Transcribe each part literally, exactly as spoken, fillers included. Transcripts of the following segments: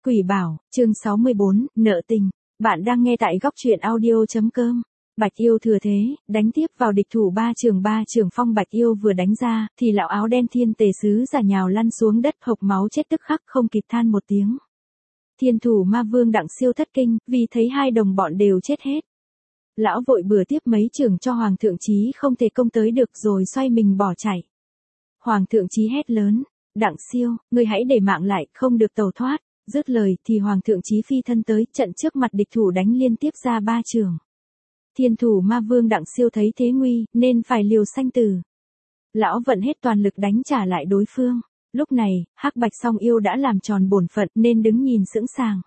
Quỷ bảo, chương sáu mươi bốn, nợ tình. Bạn đang nghe tại góc truyện audio.com. Bạch Yêu thừa thế, đánh tiếp vào địch thủ ba trường ba trường phong Bạch Yêu vừa đánh ra, thì lão áo đen thiên tề sứ giả nhào lăn xuống đất hộc máu chết tức khắc không kịp than một tiếng. Thiên thủ ma vương Đặng Siêu thất kinh, vì thấy hai đồng bọn đều chết hết. Lão vội bừa tiếp mấy trường cho Hoàng thượng chí không thể công tới được rồi xoay mình bỏ chạy. Hoàng thượng chí hét lớn, Đặng Siêu, ngươi hãy để mạng lại, không được tẩu thoát. Dứt lời thì Hoàng thượng chí phi thân tới trận trước mặt địch thủ đánh liên tiếp ra ba trường. Thiên thủ ma vương Đặng Siêu thấy thế nguy, nên phải liều sanh tử. Lão vận hết toàn lực đánh trả lại đối phương. Lúc này, Hắc Bạch Song Yêu đã làm tròn bổn phận nên đứng nhìn sững sàng.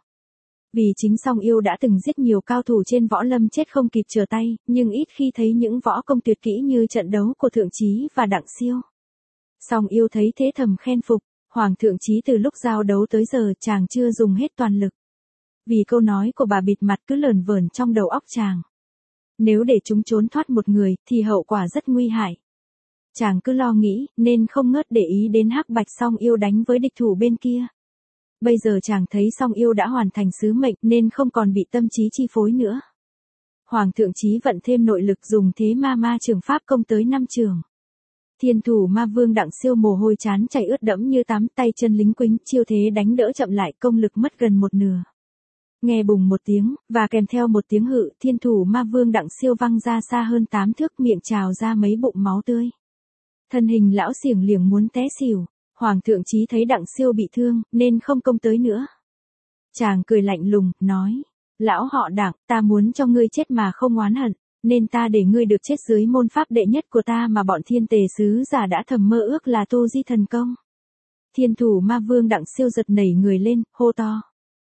Vì chính Song Yêu đã từng giết nhiều cao thủ trên võ lâm chết không kịp trở tay, nhưng ít khi thấy những võ công tuyệt kỹ như trận đấu của Thượng Chí và Đặng Siêu. Song Yêu thấy thế thầm khen phục. Hoàng thượng chí từ lúc giao đấu tới giờ chàng chưa dùng hết toàn lực. Vì câu nói của bà bịt mặt cứ lờn vờn trong đầu óc chàng. Nếu để chúng trốn thoát một người thì hậu quả rất nguy hại. Chàng cứ lo nghĩ nên không ngớt để ý đến Hắc Bạch Song Yêu đánh với địch thủ bên kia. Bây giờ chàng thấy Song Yêu đã hoàn thành sứ mệnh nên không còn bị tâm trí chi phối nữa. Hoàng thượng chí vận thêm nội lực dùng thế ma ma trường pháp công tới năm trường. Thiên thủ ma vương Đặng Siêu mồ hôi chán chảy ướt đẫm như tắm, tay chân lính quính, chiêu thế đánh đỡ chậm lại, công lực mất gần một nửa. Nghe bùng một tiếng, và kèm theo một tiếng hự, thiên thủ ma vương Đặng Siêu văng ra xa hơn tám thước, miệng trào ra mấy bụng máu tươi. Thân hình lão xiềng liềng muốn té xỉu. Hoàng thượng chí thấy Đặng Siêu bị thương, nên không công tới nữa. Chàng cười lạnh lùng, nói, lão họ Đặng, ta muốn cho ngươi chết mà không oán hận. Nên ta để ngươi được chết dưới môn pháp đệ nhất của ta mà bọn thiên tề sứ giả đã thầm mơ ước là tu di thần công. Thiên thủ ma vương Đặng Siêu giật nảy người lên, hô to.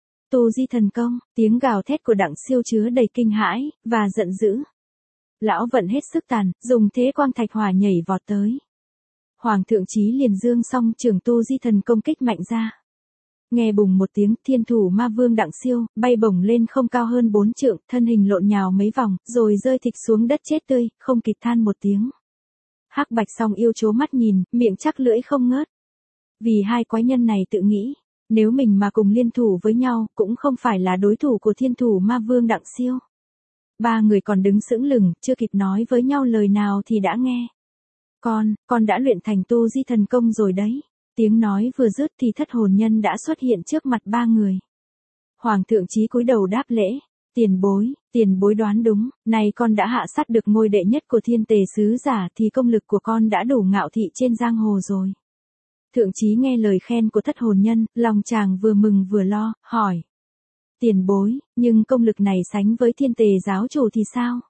Tu di thần công, tiếng gào thét của Đặng Siêu chứa đầy kinh hãi, và giận dữ. Lão vận hết sức tàn, dùng thế quang thạch hỏa nhảy vọt tới. Hoàng thượng chí liền dương xong trường tu di thần công kích mạnh ra. Nghe bùng một tiếng, thiên thủ ma vương Đặng Siêu, bay bổng lên không cao hơn bốn trượng, thân hình lộn nhào mấy vòng, rồi rơi thịch xuống đất chết tươi, không kịp than một tiếng. Hắc Bạch Song Yêu trố mắt nhìn, miệng chắc lưỡi không ngớt. Vì hai quái nhân này tự nghĩ, nếu mình mà cùng liên thủ với nhau, cũng không phải là đối thủ của thiên thủ ma vương Đặng Siêu. Ba người còn đứng sững lửng, chưa kịp nói với nhau lời nào thì đã nghe. Con, con đã luyện thành tu di thần công rồi đấy. Tiếng nói vừa dứt thì thất hồn nhân đã xuất hiện trước mặt ba người. Hoàng thượng chí cúi đầu đáp lễ, tiền bối, tiền bối đoán đúng, này con đã hạ sát được ngôi đệ nhất của thiên tề sứ giả thì công lực của con đã đủ ngạo thị trên giang hồ rồi. Thượng chí nghe lời khen của thất hồn nhân, lòng chàng vừa mừng vừa lo, hỏi. Tiền bối, nhưng công lực này sánh với thiên tề giáo chủ thì sao?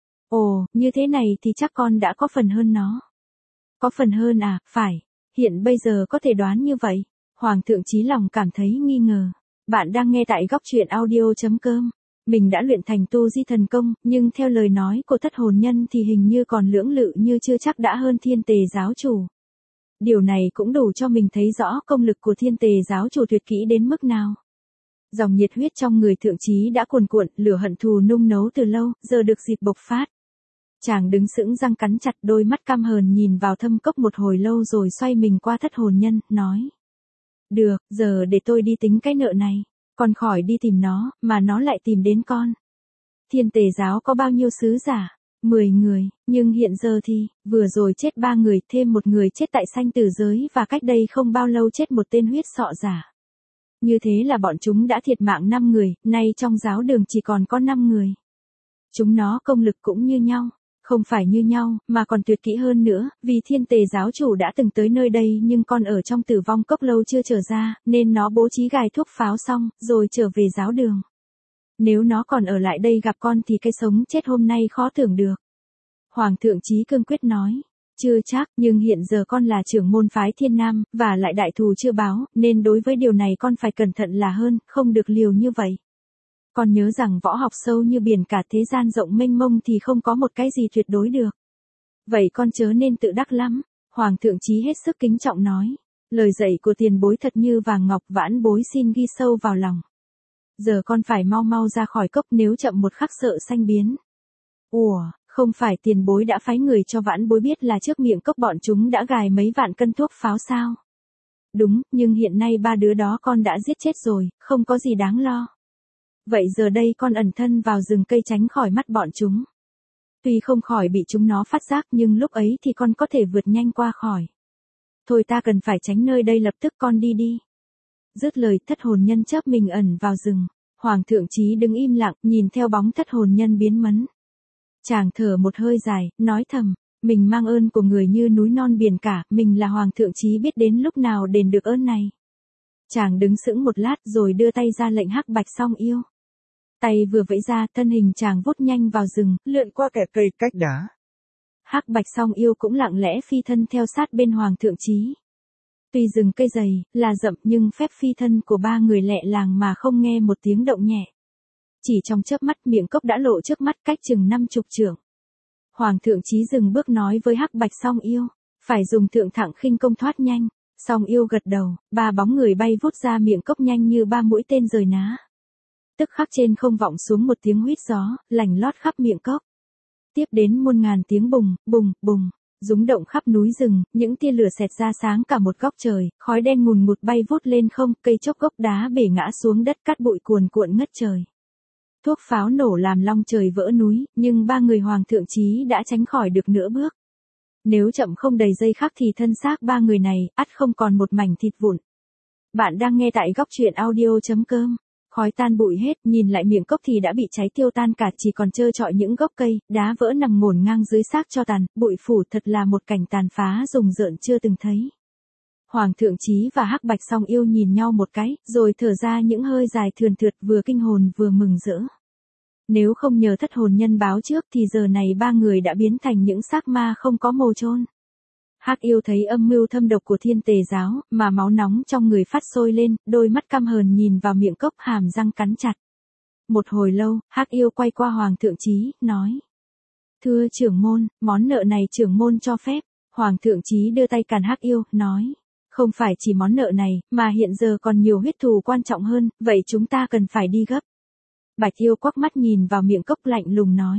Ồ, như thế này thì chắc con đã có phần hơn nó. Có phần hơn à, phải. Hiện bây giờ có thể đoán như vậy. Hoàng thượng chí lòng cảm thấy nghi ngờ. Bạn đang nghe tại góc truyện audio.com. Mình đã luyện thành tu di thần công, nhưng theo lời nói của thất hồn nhân thì hình như còn lưỡng lự như chưa chắc đã hơn thiên tề giáo chủ. Điều này cũng đủ cho mình thấy rõ công lực của thiên tề giáo chủ tuyệt kỹ đến mức nào. Dòng nhiệt huyết trong người thượng chí đã cuồn cuộn, lửa hận thù nung nấu từ lâu, giờ được dịp bộc phát. Chàng đứng sững răng cắn chặt, đôi mắt căm hờn nhìn vào thâm cốc một hồi lâu rồi xoay mình qua thất hồn nhân, nói. Được, giờ để tôi đi tính cái nợ này. Con khỏi đi tìm nó, mà nó lại tìm đến con. Thiên tề giáo có bao nhiêu sứ giả? Mười người, nhưng hiện giờ thì, vừa rồi chết ba người, thêm một người chết tại sanh tử giới và cách đây không bao lâu chết một tên huyết sọ giả. Như thế là bọn chúng đã thiệt mạng năm người, nay trong giáo đường chỉ còn có năm người. Chúng nó công lực cũng như nhau. Không phải như nhau, mà còn tuyệt kỹ hơn nữa, vì thiên tề giáo chủ đã từng tới nơi đây nhưng con ở trong tử vong cốc lâu chưa trở ra, nên nó bố trí gài thuốc pháo xong, rồi trở về giáo đường. Nếu nó còn ở lại đây gặp con thì cái sống chết hôm nay khó tưởng được. Hoàng thượng chí cương quyết nói, chưa chắc, nhưng hiện giờ con là trưởng môn phái Thiên Nam, và lại đại thù chưa báo, nên đối với điều này con phải cẩn thận là hơn, không được liều như vậy. Con nhớ rằng võ học sâu như biển cả thế gian rộng mênh mông thì không có một cái gì tuyệt đối được. Vậy con chớ nên tự đắc lắm. Hoàng thượng chí hết sức kính trọng nói. Lời dạy của tiền bối thật như vàng ngọc, vãn bối xin ghi sâu vào lòng. Giờ con phải mau mau ra khỏi cốc, nếu chậm một khắc sợ sanh biến. Ủa, không phải tiền bối đã phái người cho vãn bối biết là trước miệng cốc bọn chúng đã gài mấy vạn cân thuốc pháo sao? Đúng, nhưng hiện nay ba đứa đó con đã giết chết rồi, không có gì đáng lo. Vậy giờ đây con ẩn thân vào rừng cây tránh khỏi mắt bọn chúng. Tuy không khỏi bị chúng nó phát giác nhưng lúc ấy thì con có thể vượt nhanh qua khỏi. Thôi ta cần phải tránh nơi đây lập tức, con đi đi. Dứt lời thất hồn nhân chớp mình ẩn vào rừng. Hoàng thượng Chí đứng im lặng nhìn theo bóng thất hồn nhân biến mất. Chàng thở một hơi dài, nói thầm, mình mang ơn của người như núi non biển cả, mình là Hoàng thượng Chí biết đến lúc nào đền được ơn này. Chàng đứng sững một lát rồi đưa tay ra lệnh Hắc Bạch Song Yêu. Tay vừa vẫy ra, thân hình chàng vút nhanh vào rừng, lượn qua kẽ cây cách đá. Hắc Bạch Song Yêu cũng lặng lẽ phi thân theo sát bên Hoàng thượng Chí. Tuy rừng cây dày, là rậm nhưng phép phi thân của ba người lẹ làng mà không nghe một tiếng động nhẹ. Chỉ trong chớp mắt miệng cốc đã lộ trước mắt cách chừng năm chục trượng. Hoàng thượng Chí dừng bước nói với Hắc Bạch Song Yêu, phải dùng thượng thẳng khinh công thoát nhanh. Song Yêu gật đầu, ba bóng người bay vút ra miệng cốc nhanh như ba mũi tên rời ná. Tức khắc trên không vọng xuống một tiếng huýt gió, lành lót khắp miệng cốc. Tiếp đến muôn ngàn tiếng bùng, bùng, bùng, rúng động khắp núi rừng, những tia lửa xẹt ra sáng cả một góc trời, khói đen ngùn ngụt bay vút lên không, cây chốc gốc đá bể ngã xuống đất, cát bụi cuồn cuộn ngất trời. Thuốc pháo nổ làm long trời vỡ núi, nhưng ba người Hoàng thượng Chí đã tránh khỏi được nửa bước. Nếu chậm không đầy giây khắc thì thân xác ba người này, ắt không còn một mảnh thịt vụn. Bạn đang nghe tại góc truyện audio chấm com. Khói tan bụi hết, nhìn lại miệng cốc thì đã bị cháy tiêu tan cả, chỉ còn trơ trọi những gốc cây, đá vỡ nằm ngổn ngang dưới xác cho tàn, bụi phủ, thật là một cảnh tàn phá rùng rợn chưa từng thấy. Hoàng thượng Chí và Hắc Bạch Song Yêu nhìn nhau một cái, rồi thở ra những hơi dài thườn thượt, vừa kinh hồn vừa mừng rỡ. Nếu không nhờ thất hồn nhân báo trước thì giờ này ba người đã biến thành những xác ma không có mồ chôn. Hắc Yêu thấy âm mưu thâm độc của Thiên Tề giáo, mà máu nóng trong người phát sôi lên, đôi mắt căm hờn nhìn vào miệng cốc, hàm răng cắn chặt. Một hồi lâu, Hắc Yêu quay qua Hoàng thượng Chí, nói: "Thưa trưởng môn, món nợ này trưởng môn cho phép." Hoàng thượng Chí đưa tay cản Hắc Yêu, nói: "Không phải chỉ món nợ này, mà hiện giờ còn nhiều huyết thù quan trọng hơn, vậy chúng ta cần phải đi gấp." Bạch Yêu quắc mắt nhìn vào miệng cốc lạnh lùng nói: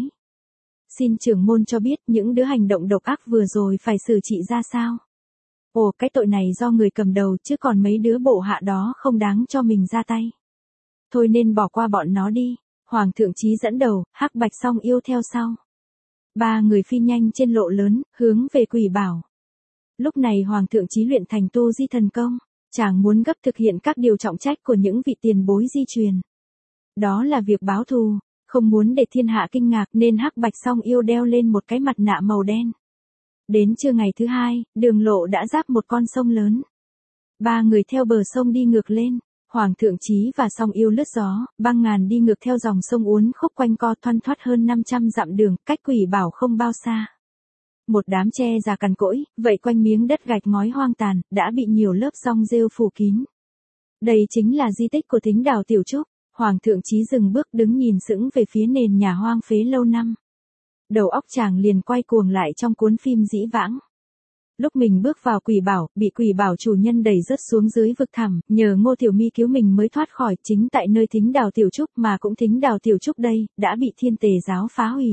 "Xin trưởng môn cho biết những đứa hành động độc ác vừa rồi phải xử trị ra sao?" "Ồ, cái tội này do người cầm đầu, chứ còn mấy đứa bộ hạ đó không đáng cho mình ra tay. Thôi nên bỏ qua bọn nó đi." Hoàng thượng Chí dẫn đầu, Hắc Bạch Song Yêu theo sau. Ba người phi nhanh trên lộ lớn, hướng về Quỷ Bảo. Lúc này Hoàng thượng Chí luyện thành tu di thần công, chàng muốn gấp thực hiện các điều trọng trách của những vị tiền bối di truyền. Đó là việc báo thù. Không muốn để thiên hạ kinh ngạc nên Hắc Bạch Song Yêu đeo lên một cái mặt nạ màu đen. Đến trưa ngày thứ hai, đường lộ đã giáp một con sông lớn. Ba người theo bờ sông đi ngược lên, Hoàng thượng Chí và Song Yêu lướt gió, băng ngàn đi ngược theo dòng sông uốn khúc quanh co thoăn thoắt hơn năm trăm dặm đường, cách Quỷ Bảo không bao xa. Một đám tre già cằn cỗi, vậy quanh miếng đất gạch ngói hoang tàn, đã bị nhiều lớp rong rêu phủ kín. Đây chính là di tích của Thính Đào Tiểu Trúc. Hoàng thượng Chí dừng bước đứng nhìn sững về phía nền nhà hoang phế lâu năm. Đầu óc chàng liền quay cuồng lại trong cuốn phim dĩ vãng. Lúc mình bước vào Quỷ Bảo, bị Quỷ Bảo chủ nhân đẩy rớt xuống dưới vực thẳm, nhờ Ngô Tiểu Mi cứu mình mới thoát khỏi, chính tại nơi Thính Đào Tiểu Trúc mà cũng Thính Đào Tiểu Trúc đây, đã bị Thiên Tề giáo phá hủy.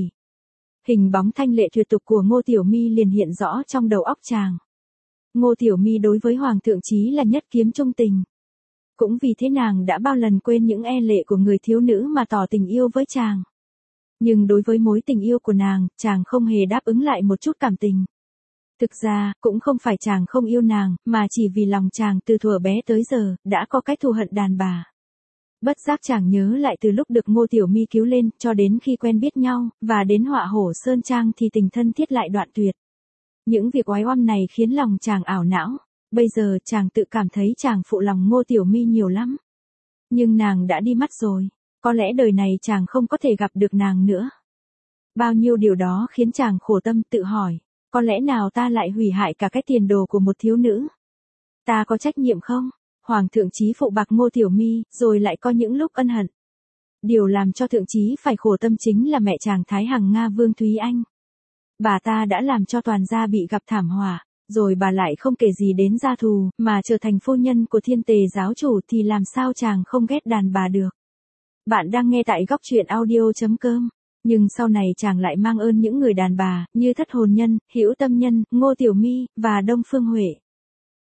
Hình bóng thanh lệ tuyệt tục của Ngô Tiểu Mi liền hiện rõ trong đầu óc chàng. Ngô Tiểu Mi đối với Hoàng thượng Chí là nhất kiếm trung tình. Cũng vì thế nàng đã bao lần quên những e lệ của người thiếu nữ mà tỏ tình yêu với chàng. Nhưng đối với mối tình yêu của nàng, chàng không hề đáp ứng lại một chút cảm tình. Thực ra, cũng không phải chàng không yêu nàng, mà chỉ vì lòng chàng từ thuở bé tới giờ, đã có cái thù hận đàn bà. Bất giác chàng nhớ lại từ lúc được Ngô Tiểu Mi cứu lên, cho đến khi quen biết nhau, và đến Họa Hổ Sơn Trang thì tình thân thiết lại đoạn tuyệt. Những việc oái oăm này khiến lòng chàng ảo não. Bây giờ chàng tự cảm thấy chàng phụ lòng Ngô Tiểu Mi nhiều lắm. Nhưng nàng đã đi mất rồi. Có lẽ đời này chàng không có thể gặp được nàng nữa. Bao nhiêu điều đó khiến chàng khổ tâm tự hỏi. Có lẽ nào ta lại hủy hại cả cái tiền đồ của một thiếu nữ? Ta có trách nhiệm không? Hoàng thượng Chí phụ bạc Ngô Tiểu Mi, rồi lại có những lúc ân hận. Điều làm cho thượng Chí phải khổ tâm chính là mẹ chàng Thái Hằng Nga Vương Thúy Anh. Bà ta đã làm cho toàn gia bị gặp thảm họa. Rồi bà lại không kể gì đến gia thù, mà trở thành phu nhân của Thiên Tề giáo chủ thì làm sao chàng không ghét đàn bà được. Bạn đang nghe tại góc truyện audio chấm com. Nhưng sau này chàng lại mang ơn những người đàn bà, như Thất Hồn Nhân, Hữu Tâm Nhân, Ngô Tiểu Mi, và Đông Phương Huệ.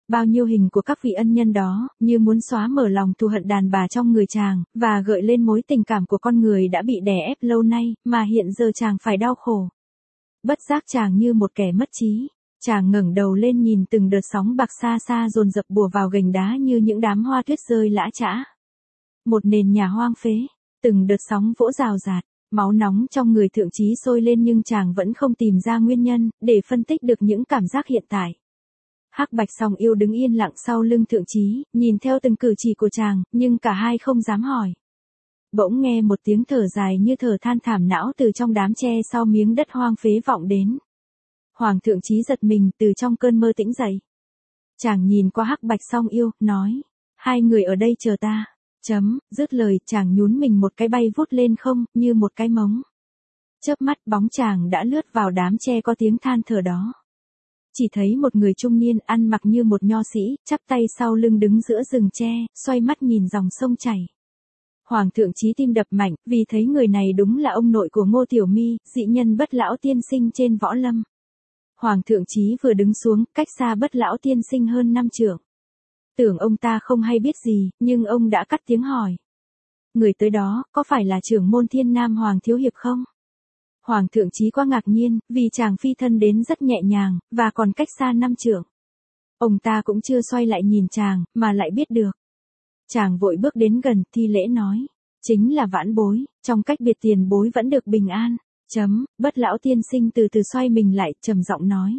Bao nhiêu hình của các vị ân nhân đó, như muốn xóa mở lòng thù hận đàn bà trong người chàng, và gợi lên mối tình cảm của con người đã bị đè ép lâu nay, mà hiện giờ chàng phải đau khổ. Bất giác chàng như một kẻ mất trí. Chàng ngẩng đầu lên nhìn từng đợt sóng bạc xa xa dồn dập bùa vào gành đá như những đám hoa tuyết rơi lã chã. Một nền nhà hoang phế, từng đợt sóng vỗ rào rạt, máu nóng trong người thượng trí sôi lên nhưng chàng vẫn không tìm ra nguyên nhân, để phân tích được những cảm giác hiện tại. Hắc Bạch Song Yêu đứng yên lặng sau lưng thượng trí, nhìn theo từng cử chỉ của chàng, nhưng cả hai không dám hỏi. Bỗng nghe một tiếng thở dài như thở than thảm não từ trong đám tre sau miếng đất hoang phế vọng đến. Hoàng thượng trí giật mình từ trong cơn mơ tỉnh dậy. Chàng nhìn qua Hắc Bạch Song Yêu, nói, hai người ở đây chờ ta. Chấm, dứt lời, chàng nhún mình một cái bay vút lên không, như một cái mống. Chớp mắt bóng chàng đã lướt vào đám tre có tiếng than thở đó. Chỉ thấy một người trung niên ăn mặc như một nho sĩ, chắp tay sau lưng đứng giữa rừng tre, xoay mắt nhìn dòng sông chảy. Hoàng thượng trí tim đập mạnh, vì thấy người này đúng là ông nội của Ngô Tiểu My, dị nhân Bất Lão tiên sinh trên võ lâm. Hoàng thượng trí vừa đứng xuống, cách xa Bất Lão tiên sinh hơn năm trượng. Tưởng ông ta không hay biết gì, nhưng ông đã cắt tiếng hỏi. Người tới đó, có phải là trưởng môn Thiên Nam Hoàng Thiếu Hiệp không? Hoàng thượng trí quá ngạc nhiên, vì chàng phi thân đến rất nhẹ nhàng, và còn cách xa năm trượng. Ông ta cũng chưa xoay lại nhìn chàng, mà lại biết được. Chàng vội bước đến gần, thi lễ nói. Chính là Vãn Bối, trong cách biệt tiền bối vẫn được bình an. Chấm, Bất Lão tiên sinh từ từ xoay mình lại, trầm giọng nói.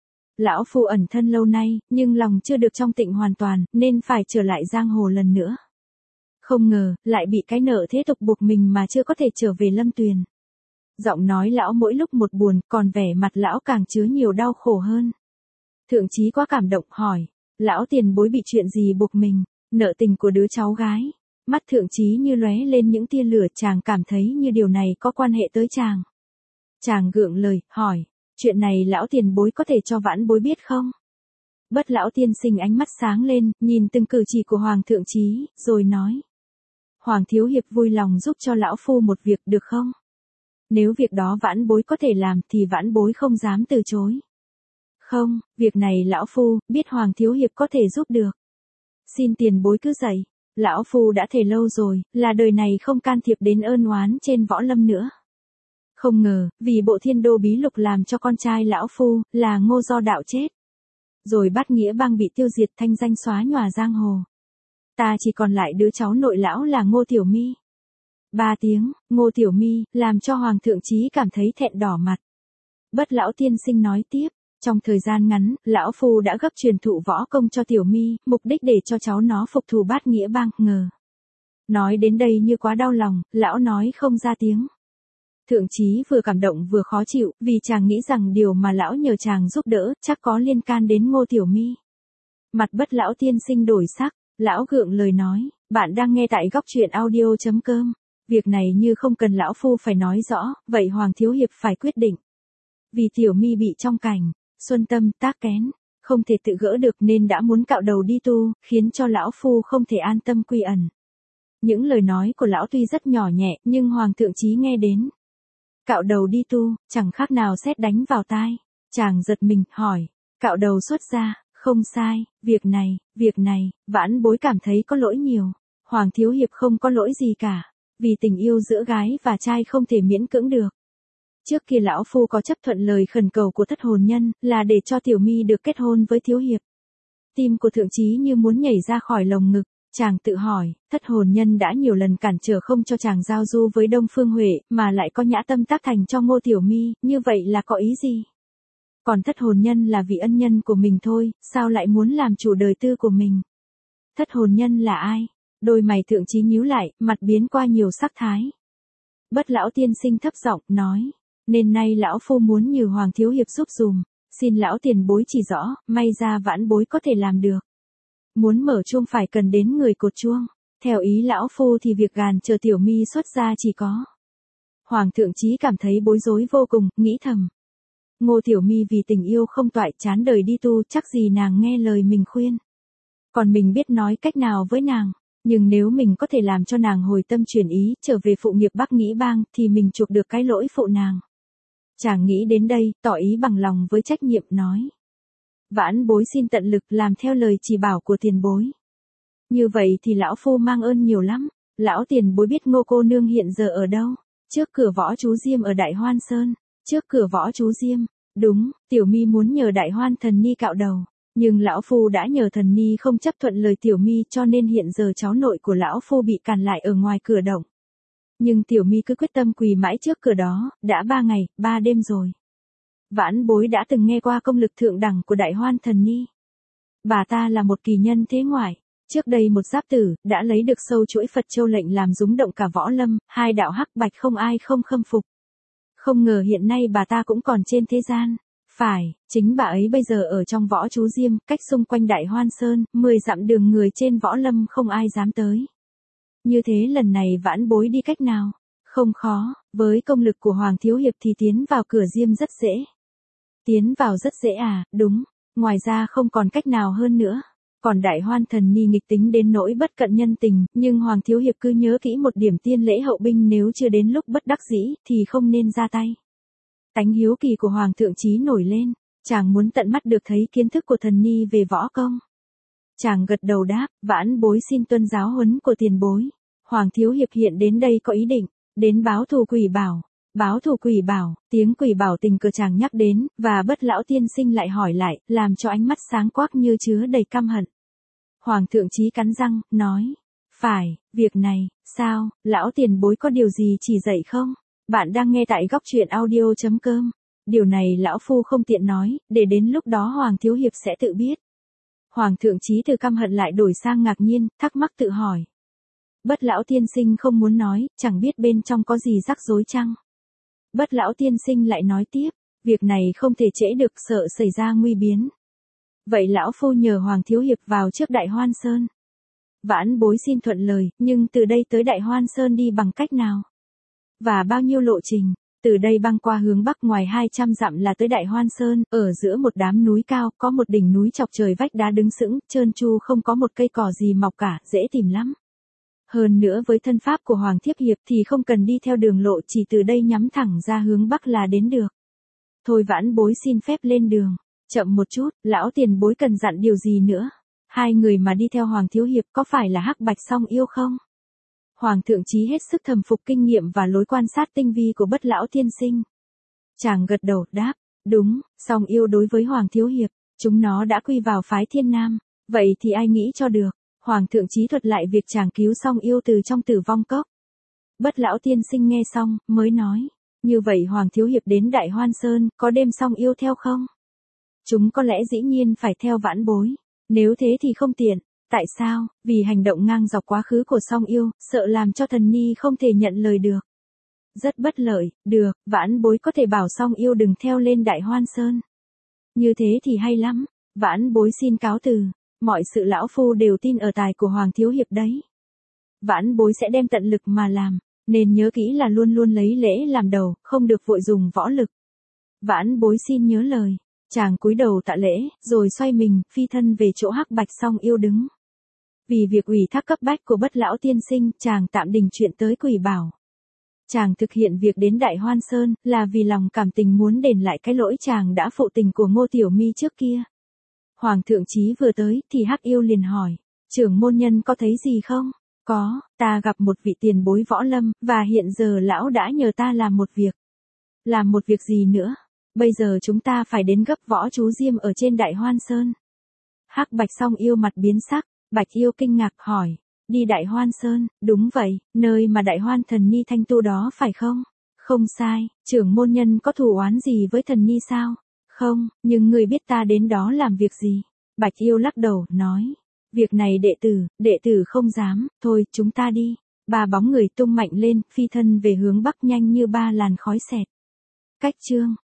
Lão phu ẩn thân lâu nay, nhưng lòng chưa được trong tịnh hoàn toàn, nên phải trở lại giang hồ lần nữa. Không ngờ, lại bị cái nợ thế tục buộc mình mà chưa có thể trở về Lâm Tuyền. Giọng nói lão mỗi lúc một buồn, còn vẻ mặt lão càng chứa nhiều đau khổ hơn. Thượng trí quá cảm động hỏi, lão tiền bối bị chuyện gì buộc mình? Nợ tình của đứa cháu gái. Mắt thượng trí như lóe lên những tia lửa, chàng cảm thấy như điều này có quan hệ tới chàng. Chàng gượng lời, hỏi, chuyện này lão tiền bối có thể cho Vãn Bối biết không? Bất Lão tiên sinh ánh mắt sáng lên, nhìn từng cử chỉ của Hoàng thượng trí, rồi nói. Hoàng Thiếu Hiệp vui lòng giúp cho lão phu một việc được không? Nếu việc đó Vãn Bối có thể làm thì Vãn Bối không dám từ chối. Không, việc này lão phu, biết Hoàng Thiếu Hiệp có thể giúp được. Xin tiền bối cứ dạy, lão phu đã thề lâu rồi, là đời này không can thiệp đến ơn oán trên võ lâm nữa. Không ngờ, vì bộ Thiên Đô bí lục làm cho con trai lão phu, là Ngô Do Đạo chết. Rồi Bát Nghĩa Bang bị tiêu diệt, thanh danh xóa nhòa giang hồ. Ta chỉ còn lại đứa cháu nội lão là Ngô Tiểu My. Ba tiếng, Ngô Tiểu My, làm cho Hoàng thượng trí cảm thấy thẹn đỏ mặt. Bất Lão tiên sinh nói tiếp, trong thời gian ngắn, lão phu đã gấp truyền thụ võ công cho Tiểu My, mục đích để cho cháu nó phục thù Bát Nghĩa Bang, ngờ. Nói đến đây như quá đau lòng, lão nói không ra tiếng. Thượng trí vừa cảm động vừa khó chịu, vì chàng nghĩ rằng điều mà lão nhờ chàng giúp đỡ, chắc có liên can đến Ngô Tiểu My. Mặt Bất Lão tiên sinh đổi sắc, lão gượng lời nói, bạn đang nghe tại góc truyện audio chấm com. Việc này như không cần lão phu phải nói rõ, vậy Hoàng Thiếu Hiệp phải quyết định. Vì Tiểu My bị trong cảnh, xuân tâm, tác kén, không thể tự gỡ được nên đã muốn cạo đầu đi tu, khiến cho lão phu không thể an tâm quy ẩn. Những lời nói của lão tuy rất nhỏ nhẹ, nhưng Hoàng thượng trí nghe đến. Cạo đầu đi tu, chẳng khác nào sét đánh vào tai. Chàng giật mình, hỏi, cạo đầu xuất ra, không sai, việc này, việc này, Vãn Bối cảm thấy có lỗi nhiều. Hoàng Thiếu Hiệp không có lỗi gì cả, vì tình yêu giữa gái và trai không thể miễn cưỡng được. Trước kia lão phu có chấp thuận lời khẩn cầu của thất hồn nhân, là để cho Tiểu My được kết hôn với Thiếu Hiệp. Tim của thượng trí như muốn nhảy ra khỏi lồng ngực. Chàng tự hỏi, thất hồn nhân đã nhiều lần cản trở không cho chàng giao du với Đông Phương Huệ, mà lại có nhã tâm tác thành cho Ngô Tiểu My, như vậy là có ý gì? Còn thất hồn nhân là vị ân nhân của mình thôi, sao lại muốn làm chủ đời tư của mình? Thất hồn nhân là ai? Đôi mày thượng trí nhíu lại, mặt biến qua nhiều sắc thái. Bất Lão tiên sinh thấp giọng nói, nên nay lão phu muốn nhờ Hoàng Thiếu Hiệp giúp dùm, xin lão tiền bối chỉ rõ, may ra Vãn Bối có thể làm được. Muốn mở chuông phải cần đến người cột chuông, theo ý lão phu thì việc gàn chờ Tiểu My xuất ra chỉ có. Hoàng thượng trí cảm thấy bối rối vô cùng, nghĩ thầm. Ngô Tiểu My vì tình yêu không toại chán đời đi tu, chắc gì nàng nghe lời mình khuyên. Còn mình biết nói cách nào với nàng, nhưng nếu mình có thể làm cho nàng hồi tâm chuyển ý, trở về phụ nghiệp Bắc Nghĩa Bang, thì mình chuộc được cái lỗi phụ nàng. Chàng nghĩ đến đây, tỏ ý bằng lòng với trách nhiệm nói. Vãn bối xin tận lực làm theo lời chỉ bảo của tiền bối. Như vậy thì lão phu mang ơn nhiều lắm. Lão tiền bối biết Ngô cô nương hiện giờ ở đâu? Trước cửa Võ Chú Diêm ở Đại Hoan Sơn. Trước cửa Võ Chú Diêm. Đúng, Tiểu Mi muốn nhờ Đại Hoan thần ni cạo đầu. Nhưng lão phu đã nhờ thần ni không chấp thuận lời Tiểu Mi, cho nên hiện giờ cháu nội của lão phu bị cản lại ở ngoài cửa động. Nhưng Tiểu Mi cứ quyết tâm quỳ mãi trước cửa đó, đã ba ngày, ba đêm rồi. Vãn bối đã từng nghe qua công lực thượng đẳng của Đại Hoan thần ni. Bà ta là một kỳ nhân thế ngoại. Trước đây một giáp tử, đã lấy được sâu chuỗi Phật Châu lệnh làm rúng động cả võ lâm, hai đạo hắc bạch không ai không khâm phục. Không ngờ hiện nay bà ta cũng còn trên thế gian. Phải, chính bà ấy bây giờ ở trong Võ Chú Diêm, cách xung quanh Đại Hoan Sơn, mười dặm đường người trên võ lâm không ai dám tới. Như thế lần này vãn bối đi cách nào? Không khó, với công lực của Hoàng Thiếu Hiệp thì tiến vào cửa Diêm rất dễ. Tiến vào rất dễ à, đúng, ngoài ra không còn cách nào hơn nữa. Còn Đại Hoan thần ni nghịch tính đến nỗi bất cận nhân tình, nhưng Hoàng Thiếu Hiệp cứ nhớ kỹ một điểm, tiên lễ hậu binh nếu chưa đến lúc bất đắc dĩ, thì không nên ra tay. Tánh hiếu kỳ của Hoàng thượng chí nổi lên, chàng muốn tận mắt được thấy kiến thức của thần ni về võ công. Chàng gật đầu đáp, vãn bối xin tuân giáo huấn của tiền bối. Hoàng Thiếu Hiệp hiện đến đây có ý định, đến báo thù Quỷ Bảo. Báo thù Quỷ Bảo, tiếng Quỷ Bảo tình cờ chàng nhắc đến, và Bất lão tiên sinh lại hỏi lại, làm cho ánh mắt sáng quắc như chứa đầy căm hận. Hoàng thượng chí cắn răng, nói, phải, việc này, sao, lão tiền bối có điều gì chỉ dạy không? Bạn đang nghe tại góc truyện audio chấm com. Điều này lão phu không tiện nói, để đến lúc đó Hoàng Thiếu Hiệp sẽ tự biết. Hoàng thượng chí từ căm hận lại đổi sang ngạc nhiên, thắc mắc tự hỏi. Bất lão tiên sinh không muốn nói, chẳng biết bên trong có gì rắc rối chăng? Bất lão tiên sinh lại nói tiếp, việc này không thể trễ được, sợ xảy ra nguy biến. Vậy lão phu nhờ Hoàng Thiếu Hiệp vào trước Đại Hoan Sơn. Vãn bối xin thuận lời, nhưng từ đây tới Đại Hoan Sơn đi bằng cách nào? Và bao nhiêu lộ trình? Từ đây băng qua hướng bắc ngoài hai trăm dặm là tới Đại Hoan Sơn, ở giữa một đám núi cao, có một đỉnh núi chọc trời vách đá đứng sững, trơn tru không có một cây cỏ gì mọc cả, dễ tìm lắm. Hơn nữa với thân pháp của Hoàng Thiếp Hiệp thì không cần đi theo đường lộ, chỉ từ đây nhắm thẳng ra hướng bắc là đến được. Thôi vãn bối xin phép lên đường. Chậm một chút, lão tiền bối cần dặn điều gì nữa? Hai người mà đi theo Hoàng Thiếu Hiệp có phải là hắc bạch song yêu không? Hoàng thượng chí hết sức thầm phục kinh nghiệm và lối quan sát tinh vi của Bất lão tiên sinh. Chàng gật đầu, đáp, đúng, song yêu đối với Hoàng Thiếu Hiệp, chúng nó đã quy vào phái Thiên Nam, vậy thì ai nghĩ cho được? Hoàng thượng chí thuật lại việc chàng cứu song yêu từ trong Tử Vong Cốc. Bất lão tiên sinh nghe xong, mới nói, như vậy Hoàng Thiếu Hiệp đến Đại Hoan Sơn, có đem song yêu theo không? Chúng có lẽ dĩ nhiên phải theo vãn bối, nếu thế thì không tiện. Tại sao? Vì hành động ngang dọc quá khứ của song yêu, sợ làm cho thần ni không thể nhận lời được. Rất bất lợi, được, vãn bối có thể bảo song yêu đừng theo lên Đại Hoan Sơn. Như thế thì hay lắm, vãn bối xin cáo từ, mọi sự lão phu đều tin ở tài của Hoàng Thiếu Hiệp đấy. Vãn bối sẽ đem tận lực mà làm, nên nhớ kỹ là luôn luôn lấy lễ làm đầu, không được vội dùng võ lực. Vãn bối xin nhớ lời. Chàng cúi đầu tạ lễ, rồi xoay mình, phi thân về chỗ hắc bạch song yêu đứng. Vì việc ủy thác cấp bách của Bất lão tiên sinh, chàng tạm đình chuyện tới Quỷ Bảo. Chàng thực hiện việc đến Đại Hoan Sơn, là vì lòng cảm tình muốn đền lại cái lỗi chàng đã phụ tình của Ngô Tiểu Mi trước kia. Hoàng thượng chí vừa tới, thì hắc yêu liền hỏi, trưởng môn nhân có thấy gì không? Có, ta gặp một vị tiền bối võ lâm, và hiện giờ lão đã nhờ ta làm một việc. Làm một việc gì nữa? Bây giờ chúng ta phải đến gấp Võ Chú Diêm ở trên Đại Hoan Sơn. Hắc bạch song yêu mặt biến sắc, bạch yêu kinh ngạc hỏi, đi Đại Hoan Sơn, đúng vậy, nơi mà Đại Hoan thần ni thanh tu đó phải không? Không sai, trưởng môn nhân có thù oán gì với thần ni sao? Không, nhưng người biết ta đến đó làm việc gì? Bạch yêu lắc đầu, nói, việc này đệ tử, đệ tử không dám, thôi chúng ta đi. Ba bóng người tung mạnh lên, phi thân về hướng bắc nhanh như ba làn khói xẹt. Cách chương